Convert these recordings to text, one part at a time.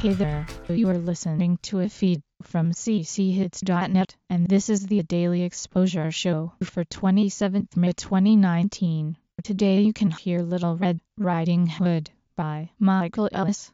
Hey there, you are listening to a feed from cchits.net, and this is the Daily Exposure Show for 27th May 2019. Today you can hear Little Red Riding Hood by Michael Ellis.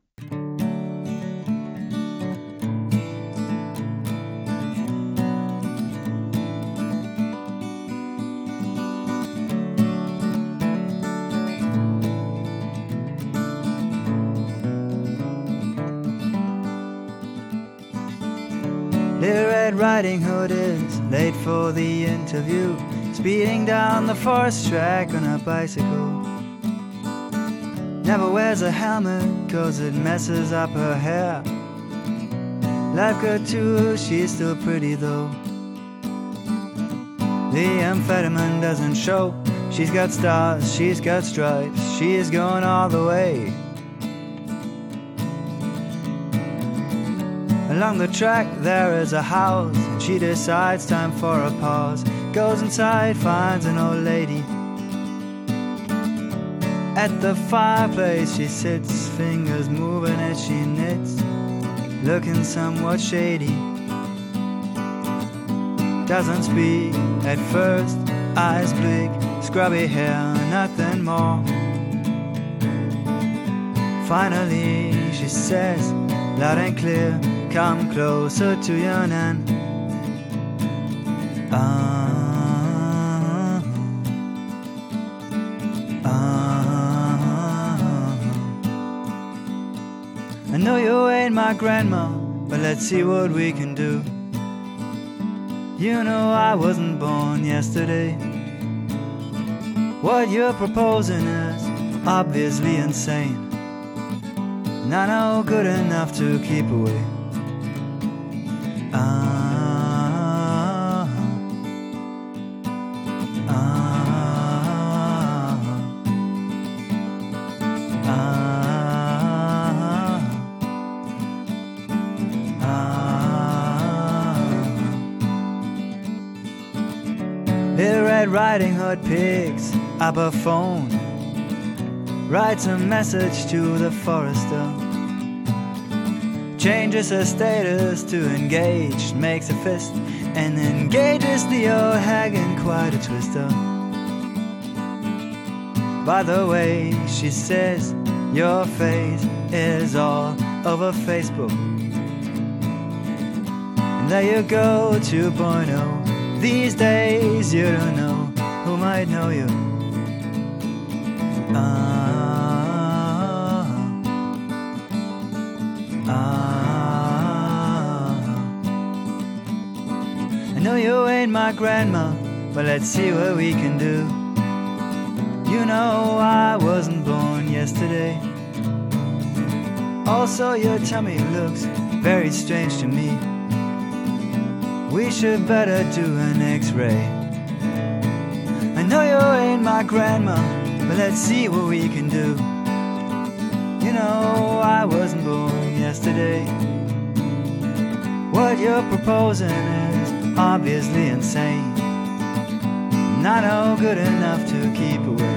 Little Red Riding Hood is late for the interview, speeding down the forest track on a bicycle. Never wears a helmet, cause it messes up her hair. Life good too, she's still pretty though. The amphetamine doesn't show. She's got stars, she's got stripes, she's going all the way. Along the track there is a house, and she decides time for a pause. Goes inside, finds an old lady. At the fireplace she sits, fingers moving as she knits, looking somewhat shady. Doesn't speak at first, eyes bleak, scrubby hair, nothing more. Finally she says, loud and clear, come closer to your nan. I know you ain't my grandma, but let's see what we can do. You know I wasn't born yesterday. What you're proposing is obviously insane, and I know good enough to keep away. Little Red Riding Hood picks up a phone, writes a message to the forester, changes her status to engaged, makes a fist, and engages the old hag in quite a twister. By the way, she says, your face is all over Facebook. And there you go, 2.0. These days you don't know who might know you. I know you ain't my grandma, but let's see what we can do. You know I wasn't born yesterday. Also your tummy looks very strange to me. We should better do an x-ray. I know you ain't my grandma, but let's see what we can do. You know I wasn't born yesterday. What you're proposing is obviously insane, not no good enough to keep away.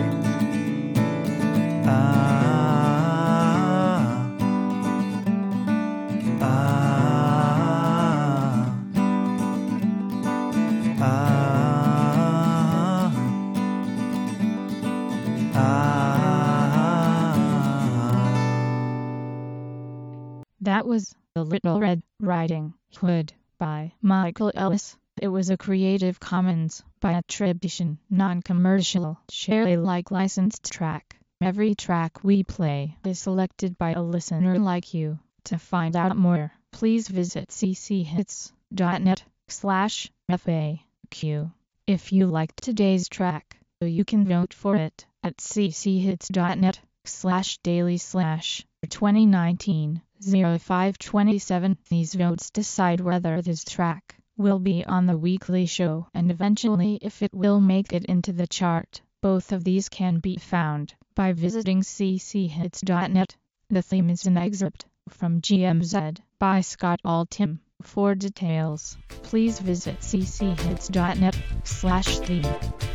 That was The Little Red Riding Hood by Michael Ellis. It was a Creative Commons by attribution, non-commercial, share Alike licensed track. Every track we play is selected by a listener like you. To find out more, please visit cchits.net/FAQ. If you liked today's track, you can vote for it at cchits.net/daily/2019-0527. These votes decide whether this track will be on the weekly show and eventually if it will make it into the chart. Both of these can be found by visiting cchits.net. The theme is an excerpt from GMZ by Scott Altham. For details, please visit cchits.net/theme.